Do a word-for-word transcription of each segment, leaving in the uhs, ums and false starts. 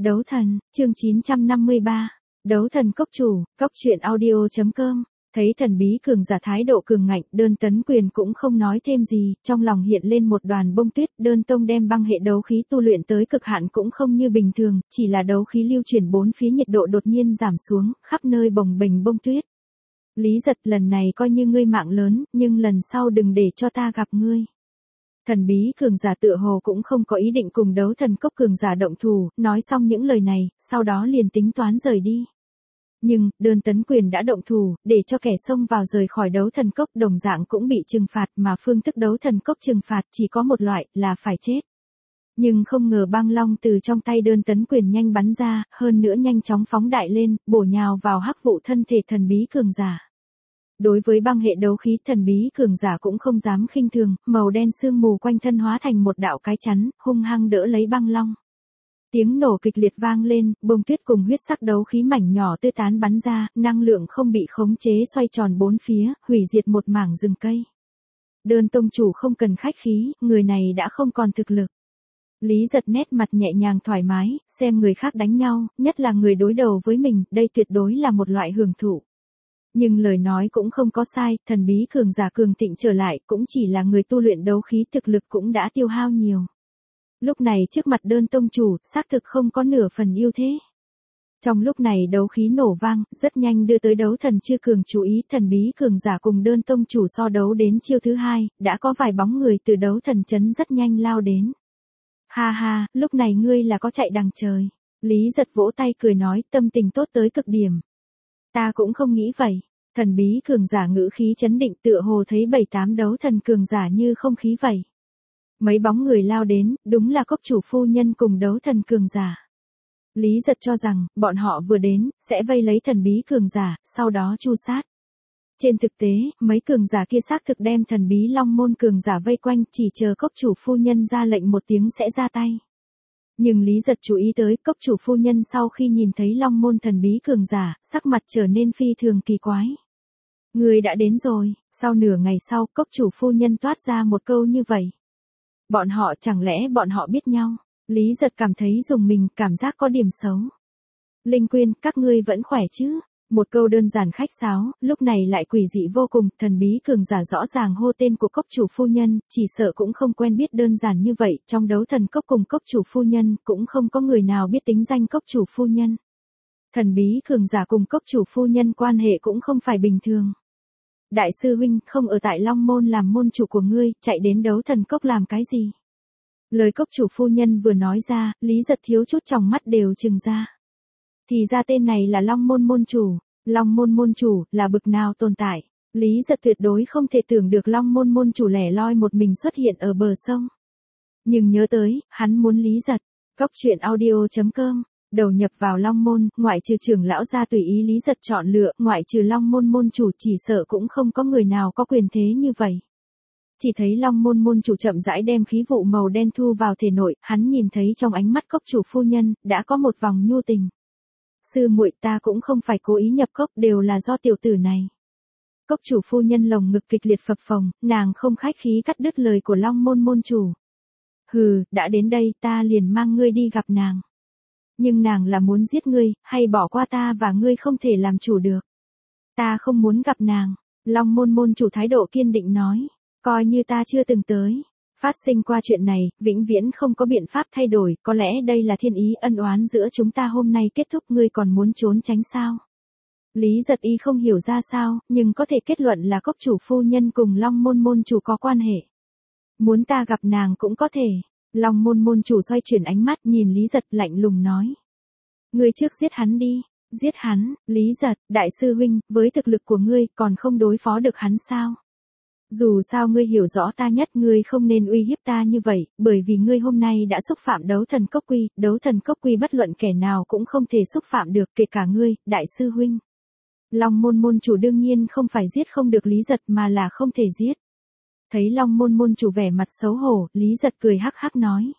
Đấu thần, chương chín trăm năm mươi ba. Đấu thần cốc chủ, cốc truyện audio.com. Thấy thần bí cường giả thái độ cường ngạnh, Đơn Tấn Quyền cũng không nói thêm gì, trong lòng hiện lên một đoàn bông tuyết. Đơn Tông đem băng hệ đấu khí tu luyện tới cực hạn cũng không như bình thường, chỉ là đấu khí lưu chuyển bốn phía nhiệt độ đột nhiên giảm xuống, khắp nơi bồng bềnh bông tuyết. Lý Giật, lần này coi như ngươi mạng lớn, nhưng lần sau đừng để cho ta gặp ngươi. Thần bí cường giả tựa hồ cũng không có ý định cùng đấu thần cốc cường giả động thủ, nói xong những lời này, sau đó liền tính toán rời đi. Nhưng, Đơn Tấn Quyền đã động thủ, để cho kẻ xông vào rời khỏi đấu thần cốc đồng dạng cũng bị trừng phạt, mà phương thức đấu thần cốc trừng phạt chỉ có một loại, là phải chết. Nhưng không ngờ băng long từ trong tay Đơn Tấn Quyền nhanh bắn ra, hơn nữa nhanh chóng phóng đại lên, bổ nhào vào hắc vụ thân thể thần bí cường giả. Đối với băng hệ đấu khí, thần bí cường giả cũng không dám khinh thường, màu đen sương mù quanh thân hóa thành một đạo cái chắn, hung hăng đỡ lấy băng long. Tiếng nổ kịch liệt vang lên, bông tuyết cùng huyết sắc đấu khí mảnh nhỏ tươi tán bắn ra, năng lượng không bị khống chế xoay tròn bốn phía, hủy diệt một mảng rừng cây. Đơn tông chủ không cần khách khí, người này đã không còn thực lực. Lý Giật nét mặt nhẹ nhàng thoải mái, xem người khác đánh nhau, nhất là người đối đầu với mình, đây tuyệt đối là một loại hưởng thụ. Nhưng lời nói cũng không có sai, thần bí cường giả cường thịnh trở lại cũng chỉ là người tu luyện đấu khí, thực lực cũng đã tiêu hao nhiều. Lúc này trước mặt Đơn tông chủ, xác thực không có nửa phần ưu thế. Trong lúc này đấu khí nổ vang, rất nhanh đưa tới đấu thần chưa cường chú ý, thần bí cường giả cùng Đơn tông chủ so đấu đến chiêu thứ hai, đã có vài bóng người từ đấu thần chấn rất nhanh lao đến. Ha ha, lúc này ngươi là có chạy đằng trời. Lý Giật vỗ tay cười nói, tâm tình tốt tới cực điểm. Ta cũng không nghĩ vậy. Thần bí cường giả ngữ khí chấn định, tựa hồ thấy bảy tám đấu thần cường giả như không khí vậy. Mấy bóng người lao đến, đúng là cốc chủ phu nhân cùng đấu thần cường giả. Lý Giật cho rằng, bọn họ vừa đến, sẽ vây lấy thần bí cường giả, sau đó tru sát. Trên thực tế, mấy cường giả kia xác thực đem thần bí long môn cường giả vây quanh, chỉ chờ cốc chủ phu nhân ra lệnh một tiếng sẽ ra tay. Nhưng Lý Giật chú ý tới, cốc chủ phu nhân sau khi nhìn thấy long môn thần bí cường giả, sắc mặt trở nên phi thường kỳ quái. Người đã đến rồi. Sau nửa ngày sau, cốc chủ phu nhân toát ra một câu như vậy. Bọn họ, chẳng lẽ bọn họ biết nhau? Lý Giật cảm thấy rùng mình, cảm giác có điểm xấu. Linh Quyên, các ngươi vẫn khỏe chứ? Một câu đơn giản khách sáo, lúc này lại quỷ dị vô cùng, thần bí cường giả rõ ràng hô tên của cốc chủ phu nhân, chỉ sợ cũng không quen biết đơn giản như vậy, trong đấu thần cốc cùng cốc chủ phu nhân, cũng không có người nào biết tính danh cốc chủ phu nhân. Thần bí cường giả cùng cốc chủ phu nhân quan hệ cũng không phải bình thường. Đại sư huynh, không ở tại Long Môn làm môn chủ của ngươi, chạy đến đấu thần cốc làm cái gì? Lời cốc chủ phu nhân vừa nói ra, Lý Giật thiếu chút tròng mắt đều trừng ra. Thì ra tên này là Long Môn môn chủ. Long Môn môn chủ, là bực nào tồn tại? Lý Giật tuyệt đối không thể tưởng được Long Môn môn chủ lẻ loi một mình xuất hiện ở bờ sông. Nhưng nhớ tới, hắn muốn Lý Giật. Cốc truyện audio.com. Đầu nhập vào Long Môn, ngoại trừ trưởng lão gia tùy ý Lý Giật chọn lựa, ngoại trừ Long Môn môn chủ chỉ sợ cũng không có người nào có quyền thế như vậy. Chỉ thấy Long Môn môn chủ chậm rãi đem khí vụ màu đen thu vào thể nội, hắn nhìn thấy trong ánh mắt cốc chủ phu nhân, đã có một vòng nhu tình. Sư muội, ta cũng không phải cố ý nhập cốc, đều là do tiểu tử này. Cốc chủ phu nhân lồng ngực kịch liệt phập phồng, nàng không khách khí cắt đứt lời của Long Môn môn chủ. Hừ, đã đến đây, ta liền mang ngươi đi gặp nàng. Nhưng nàng là muốn giết ngươi, hay bỏ qua ta và ngươi không thể làm chủ được. Ta không muốn gặp nàng. Long Môn môn chủ thái độ kiên định nói. Coi như ta chưa từng tới. Phát sinh qua chuyện này, vĩnh viễn không có biện pháp thay đổi, có lẽ đây là thiên ý ân oán giữa chúng ta hôm nay kết thúc, ngươi còn muốn trốn tránh sao? Lý Giật y không hiểu ra sao, nhưng có thể kết luận là cốc chủ phu nhân cùng Long Môn môn chủ có quan hệ. Muốn ta gặp nàng cũng có thể. Long Môn môn chủ xoay chuyển ánh mắt nhìn Lý Giật lạnh lùng nói. Ngươi trước giết hắn đi. Giết hắn, Lý Giật, đại sư huynh, với thực lực của ngươi còn không đối phó được hắn sao? Dù sao ngươi hiểu rõ ta nhất, ngươi không nên uy hiếp ta như vậy, bởi vì ngươi hôm nay đã xúc phạm đấu thần cốc quy, đấu thần cốc quy bất luận kẻ nào cũng không thể xúc phạm được, kể cả ngươi, đại sư huynh. Long Môn môn chủ đương nhiên không phải giết không được Lý Giật mà là không thể giết. Thấy Long Môn môn chủ vẻ mặt xấu hổ, Lý Giật cười hắc hắc nói.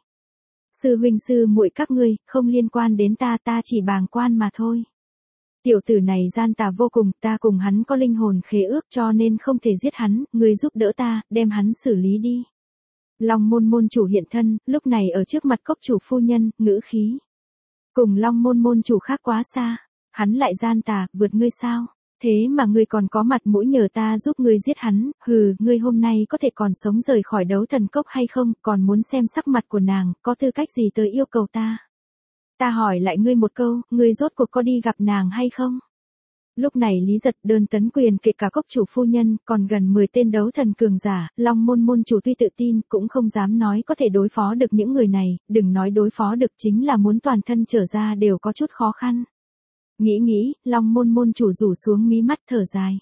Sư huynh sư muội các ngươi, không liên quan đến ta, ta chỉ bàng quan mà thôi. Tiểu tử này gian tà vô cùng, ta cùng hắn có linh hồn khế ước cho nên không thể giết hắn, ngươi giúp đỡ ta, đem hắn xử lý đi. Long Môn môn chủ hiện thân, lúc này ở trước mặt cốc chủ phu nhân, ngữ khí Cùng Long môn môn chủ khác quá xa. Hắn lại gian tà, vượt ngươi sao? Thế mà ngươi còn có mặt mũi nhờ ta giúp ngươi giết hắn, hừ, ngươi hôm nay có thể còn sống rời khỏi đấu thần cốc hay không, còn muốn xem sắc mặt của nàng, có tư cách gì tới yêu cầu ta? Ta hỏi lại ngươi một câu, ngươi rốt cuộc có đi gặp nàng hay không? Lúc này Lý Giật Đơn Tấn Quyền kể cả cốc chủ phu nhân, còn gần mười tên đấu thần cường giả, Long môn môn chủ tuy tự tin, cũng không dám nói có thể đối phó được những người này, đừng nói đối phó được chính là muốn toàn thân trở ra đều có chút khó khăn. Nghĩ nghĩ, Long môn môn chủ rủ xuống mí mắt thở dài.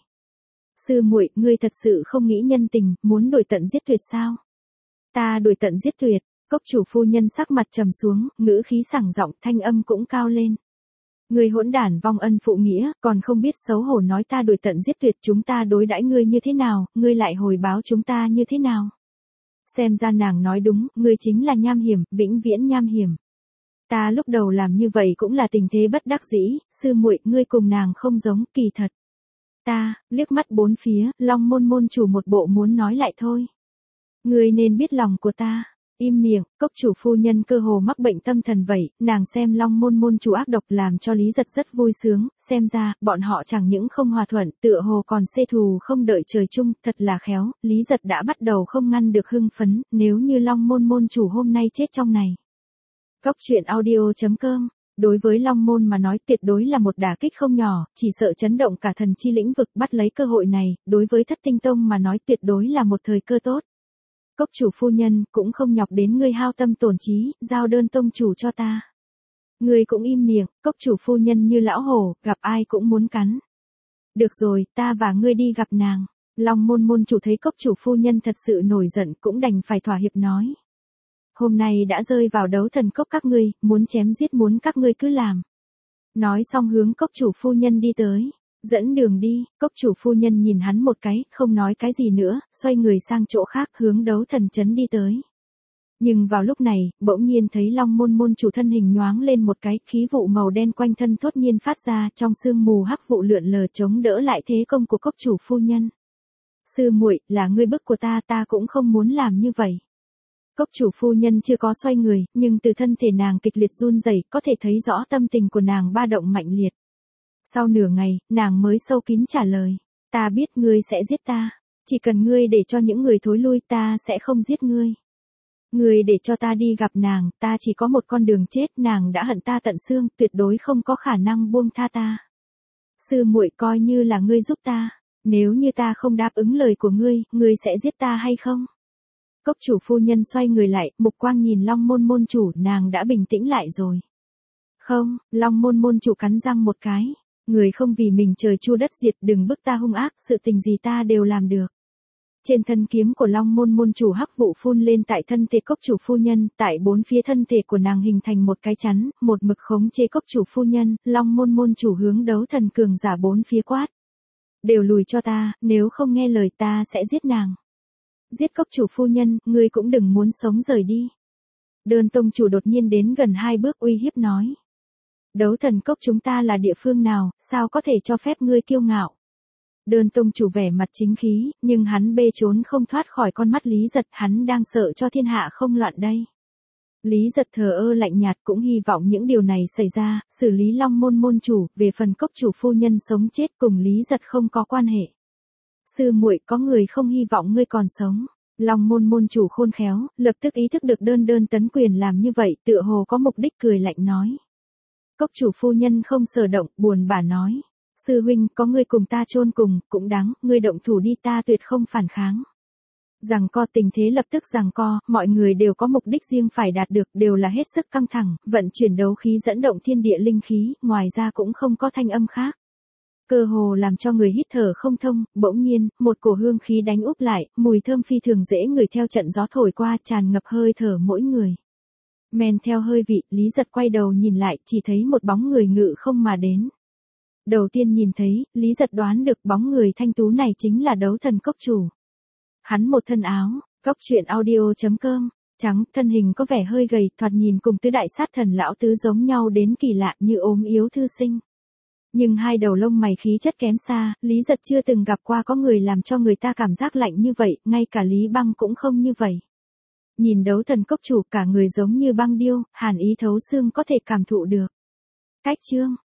Sư muội, ngươi thật sự không nghĩ nhân tình, muốn đuổi tận giết tuyệt sao? Ta đuổi tận giết tuyệt, cốc chủ phu nhân sắc mặt trầm xuống, ngữ khí sảng giọng, thanh âm cũng cao lên. Ngươi hỗn đản vong ân phụ nghĩa, còn không biết xấu hổ nói ta đuổi tận giết tuyệt, chúng ta đối đãi ngươi như thế nào, ngươi lại hồi báo chúng ta như thế nào? Xem ra nàng nói đúng, ngươi chính là nham hiểm, vĩnh viễn nham hiểm. Ta lúc đầu làm như vậy cũng là tình thế bất đắc dĩ, sư muội, ngươi cùng nàng không giống, kỳ thật. Ta, liếc mắt bốn phía, Long môn môn chủ một bộ muốn nói lại thôi. Ngươi nên biết lòng của ta. Im miệng, cốc chủ phu nhân cơ hồ mắc bệnh tâm thần vậy, nàng xem Long môn môn chủ ác độc làm cho Lý Giật rất vui sướng, xem ra, bọn họ chẳng những không hòa thuận, tựa hồ còn xê thù không đợi trời chung, thật là khéo, Lý Giật đã bắt đầu không ngăn được hưng phấn, nếu như Long môn môn chủ hôm nay chết trong này. Cốc truyện audio chấm com. Đối với Long môn mà nói tuyệt đối là một đả kích không nhỏ, chỉ sợ chấn động cả thần chi lĩnh vực, bắt lấy cơ hội này, đối với Thất Tinh Tông mà nói tuyệt đối là một thời cơ tốt. Cốc chủ phu nhân, cũng không nhọc đến ngươi hao tâm tổn trí, giao đơn tông chủ cho ta. Ngươi cũng im miệng, cốc chủ phu nhân như lão hổ, gặp ai cũng muốn cắn. Được rồi, ta và ngươi đi gặp nàng. Long môn môn chủ thấy cốc chủ phu nhân thật sự nổi giận, cũng đành phải thỏa hiệp nói. Hôm nay đã rơi vào đấu thần cốc các ngươi, muốn chém giết muốn các ngươi cứ làm. Nói xong hướng cốc chủ phu nhân đi tới. Dẫn đường đi, cốc chủ phu nhân nhìn hắn một cái, không nói cái gì nữa, xoay người sang chỗ khác hướng đấu thần trấn đi tới. Nhưng vào lúc này, bỗng nhiên thấy Long môn môn chủ thân hình nhoáng lên một cái, khí vụ màu đen quanh thân thốt nhiên phát ra, trong sương mù hắc vụ lượn lờ chống đỡ lại thế công của cốc chủ phu nhân. Sư muội, là ngươi bức của ta, ta cũng không muốn làm như vậy. Cốc chủ phu nhân chưa có xoay người, nhưng từ thân thể nàng kịch liệt run rẩy, có thể thấy rõ tâm tình của nàng ba động mạnh liệt. Sau nửa ngày, nàng mới sâu kín trả lời. Ta biết ngươi sẽ giết ta. Chỉ cần ngươi để cho những người thối lui ta sẽ không giết ngươi. Ngươi để cho ta đi gặp nàng, ta chỉ có một con đường chết, nàng đã hận ta tận xương, tuyệt đối không có khả năng buông tha ta. Sư muội coi như là ngươi giúp ta. Nếu như ta không đáp ứng lời của ngươi, ngươi sẽ giết ta hay không? Cốc chủ phu nhân xoay người lại, mục quang nhìn Long môn môn chủ, nàng đã bình tĩnh lại rồi. Không, Long môn môn chủ cắn răng một cái. Người không vì mình trời chua đất diệt, đừng bức ta hung ác, sự tình gì ta đều làm được. Trên thân kiếm của Long môn môn chủ hắc vụ phun lên tại thân thể cốc chủ phu nhân, tại bốn phía thân thể của nàng hình thành một cái chắn, một mực khống chế cốc chủ phu nhân, Long môn môn chủ hướng đấu thần cường giả bốn phía quát. Đều lùi cho ta, nếu không nghe lời ta sẽ giết nàng. Giết cốc chủ phu nhân, ngươi cũng đừng muốn sống rời đi. Đơn tông chủ đột nhiên đến gần hai bước uy hiếp nói. Đấu thần cốc chúng ta là địa phương nào, sao có thể cho phép ngươi kiêu ngạo? Đơn tông chủ vẻ mặt chính khí, nhưng hắn bê trốn không thoát khỏi con mắt Lý Giật, hắn đang sợ cho thiên hạ không loạn đây. Lý Giật thờ ơ lạnh nhạt, cũng hy vọng những điều này xảy ra, xử lý Long môn môn chủ, về phần cốc chủ phu nhân sống chết cùng Lý Giật không có quan hệ. Sư muội, có người không hy vọng ngươi còn sống. Long môn môn chủ khôn khéo, lập tức ý thức được đơn đơn tấn quyền làm như vậy, tựa hồ có mục đích cười lạnh nói. Cốc chủ phu nhân không sở động, buồn bã nói. Sư huynh, có ngươi cùng ta chôn cùng, cũng đáng, ngươi động thủ đi, ta tuyệt không phản kháng. Giằng co, tình thế lập tức giằng co, mọi người đều có mục đích riêng phải đạt được, đều là hết sức căng thẳng, vận chuyển đấu khí dẫn động thiên địa linh khí, ngoài ra cũng không có thanh âm khác. Cơ hồ làm cho người hít thở không thông, bỗng nhiên, một cổ hương khí đánh úp lại, mùi thơm phi thường dễ ngửi theo trận gió thổi qua, tràn ngập hơi thở mỗi người. Men theo hơi vị, Lý Giật quay đầu nhìn lại, chỉ thấy một bóng người ngự không mà đến. Đầu tiên nhìn thấy, Lý Giật đoán được bóng người thanh tú này chính là đấu thần cốc chủ. Hắn một thân áo, cốc truyện audio chấm com, trắng, thân hình có vẻ hơi gầy, thoạt nhìn cùng tứ đại sát thần lão tứ giống nhau đến kỳ lạ như ốm yếu thư sinh. Nhưng hai đầu lông mày khí chất kém xa, Lý Giật chưa từng gặp qua có người làm cho người ta cảm giác lạnh như vậy, ngay cả Lý Băng cũng không như vậy. Nhìn đấu thần cốc chủ cả người giống như băng điêu, hàn ý thấu xương có thể cảm thụ được. Cách chương